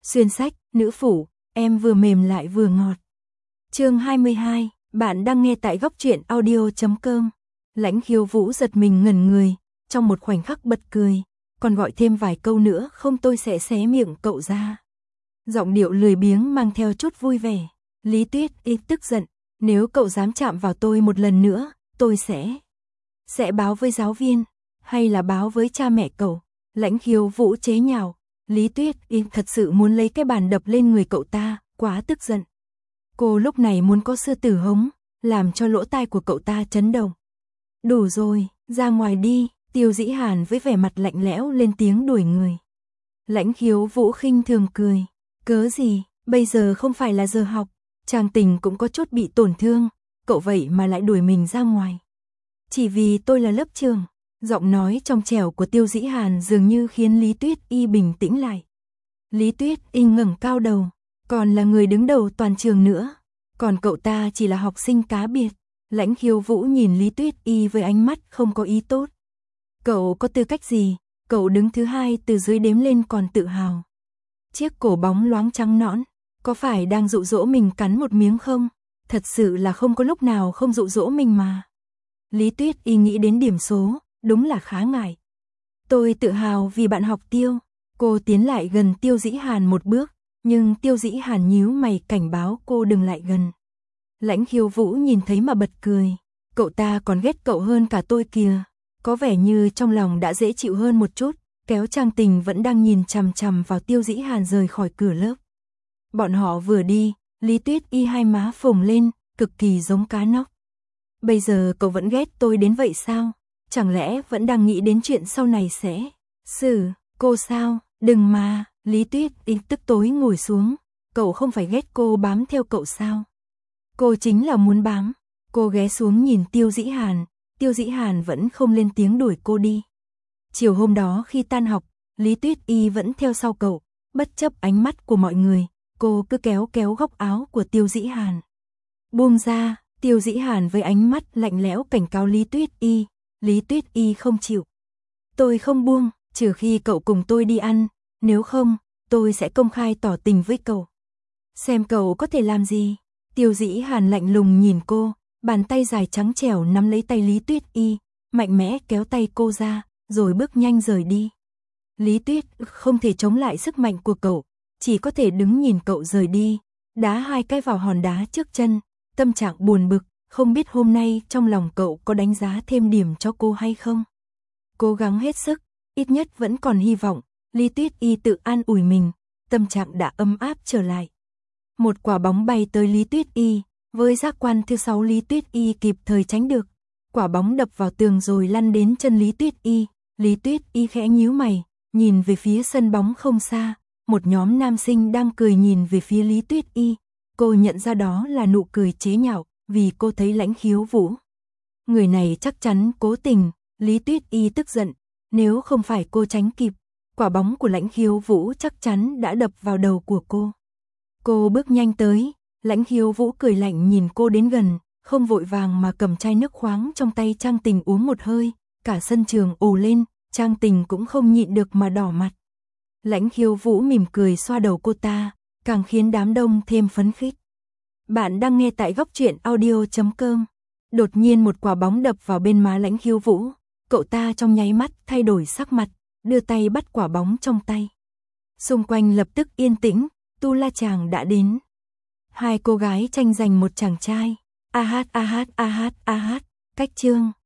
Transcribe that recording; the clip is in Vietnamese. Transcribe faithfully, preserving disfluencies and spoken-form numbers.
Xuyên sách, nữ phủ, em vừa mềm lại vừa ngọt. Chương hai mươi hai, bạn đang nghe tại góc truyện audio chấm com. Lãnh Khiếu Vũ giật mình ngẩn người, trong một khoảnh khắc bật cười, còn gọi thêm vài câu nữa không tôi sẽ xé miệng cậu ra. Giọng điệu lười biếng mang theo chút vui vẻ. Lý Tuyết Y tức giận, nếu cậu dám chạm vào tôi một lần nữa, tôi sẽ... Sẽ báo với giáo viên, hay là báo với cha mẹ cậu. Lãnh Khiếu Vũ chế nhạo. Lý Tuyết Y thật sự muốn lấy cái bàn đập lên người cậu ta, quá tức giận. Cô lúc này muốn có sư tử hống, làm cho lỗ tai của cậu ta chấn động. Đủ rồi, ra ngoài đi, Tiêu Dĩ Hàn với vẻ mặt lạnh lẽo lên tiếng đuổi người. Lãnh Khiếu Vũ khinh thường cười. Cớ gì, bây giờ không phải là giờ học, Trang Tình cũng có chút bị tổn thương, cậu vậy mà lại đuổi mình ra ngoài. Chỉ vì tôi là lớp trưởng. Giọng nói trong trẻo của Tiêu Dĩ Hàn dường như khiến Lý Tuyết Y bình tĩnh lại. Lý Tuyết Y ngẩng cao đầu, còn là người đứng đầu toàn trường nữa, còn cậu ta chỉ là học sinh cá biệt. Lãnh Khiếu Vũ nhìn Lý Tuyết Y với ánh mắt không có ý tốt. Cậu có tư cách gì, cậu đứng thứ hai từ dưới đếm lên còn tự hào. Chiếc cổ bóng loáng trắng nõn, có phải đang dụ dỗ mình cắn một miếng không? Thật sự là không có lúc nào không dụ dỗ mình mà. Lý Tuyết Y nghĩ đến điểm số, đúng là khá ngại. Tôi tự hào vì bạn học Tiêu. Cô tiến lại gần Tiêu Dĩ Hàn một bước, nhưng Tiêu Dĩ Hàn nhíu mày cảnh báo cô đừng lại gần. Lãnh Khiếu Vũ nhìn thấy mà bật cười. Cậu ta còn ghét cậu hơn cả tôi kìa. Có vẻ như trong lòng đã dễ chịu hơn một chút, kéo Trang Tình vẫn đang nhìn chằm chằm vào Tiêu Dĩ Hàn rời khỏi cửa lớp. Bọn họ vừa đi, Lý Tuyết Y hai má phồng lên, cực kỳ giống cá nóc. Bây giờ cậu vẫn ghét tôi đến vậy sao? Chẳng lẽ vẫn đang nghĩ đến chuyện sau này sẽ xử cô sao? Đừng mà, Lý Tuyết Y tức tối ngồi xuống. Cậu không phải ghét cô bám theo cậu sao? Cô chính là muốn bám. Cô ghé xuống nhìn Tiêu Dĩ Hàn. Tiêu Dĩ Hàn vẫn không lên tiếng đuổi cô đi. Chiều hôm đó khi tan học, Lý Tuyết Y vẫn theo sau cậu. Bất chấp ánh mắt của mọi người, cô cứ kéo kéo góc áo của Tiêu Dĩ Hàn. Buông ra, Tiêu Dĩ Hàn với ánh mắt lạnh lẽo cảnh cáo Lý Tuyết Y. Lý Tuyết Y không chịu. Tôi không buông, trừ khi cậu cùng tôi đi ăn, nếu không, tôi sẽ công khai tỏ tình với cậu. Xem cậu có thể làm gì. Tiêu Dĩ Hàn lạnh lùng nhìn cô, bàn tay dài trắng trẻo nắm lấy tay Lý Tuyết Y, mạnh mẽ kéo tay cô ra, rồi bước nhanh rời đi. Lý Tuyết không thể chống lại sức mạnh của cậu, chỉ có thể đứng nhìn cậu rời đi, đá hai cái vào hòn đá trước chân, tâm trạng buồn bực. Không biết hôm nay trong lòng cậu có đánh giá thêm điểm cho cô hay không? Cố gắng hết sức, ít nhất vẫn còn hy vọng. Lý Tuyết Y tự an ủi mình, tâm trạng đã ấm áp trở lại. Một quả bóng bay tới Lý Tuyết Y, với giác quan thứ sáu Lý Tuyết Y kịp thời tránh được. Quả bóng đập vào tường rồi lăn đến chân Lý Tuyết Y. Lý Tuyết Y khẽ nhíu mày, nhìn về phía sân bóng không xa, một nhóm nam sinh đang cười nhìn về phía Lý Tuyết Y. Cô nhận ra đó là nụ cười chế nhạo. Vì cô thấy Lãnh Khiếu Vũ. Người này chắc chắn cố tình. Lý Tuyết Y tức giận. Nếu không phải cô tránh kịp, quả bóng của Lãnh Khiếu Vũ chắc chắn đã đập vào đầu của cô. Cô bước nhanh tới. Lãnh Khiếu Vũ cười lạnh nhìn cô đến gần, không vội vàng mà cầm chai nước khoáng trong tay Trang Tình uống một hơi. Cả sân trường ồ lên, Trang Tình cũng không nhịn được mà đỏ mặt. Lãnh Khiếu Vũ mỉm cười xoa đầu cô ta, càng khiến đám đông thêm phấn khích. Bạn đang nghe tại góc truyện audio chấm com. Đột nhiên một quả bóng đập vào bên má Lãnh Khiếu Vũ. Cậu ta trong nháy mắt thay đổi sắc mặt, đưa tay bắt quả bóng trong tay. Xung quanh lập tức yên tĩnh, Tu La Chàng đã đến. Hai cô gái tranh giành một chàng trai. A hát a hát a hát a hát, cách chương.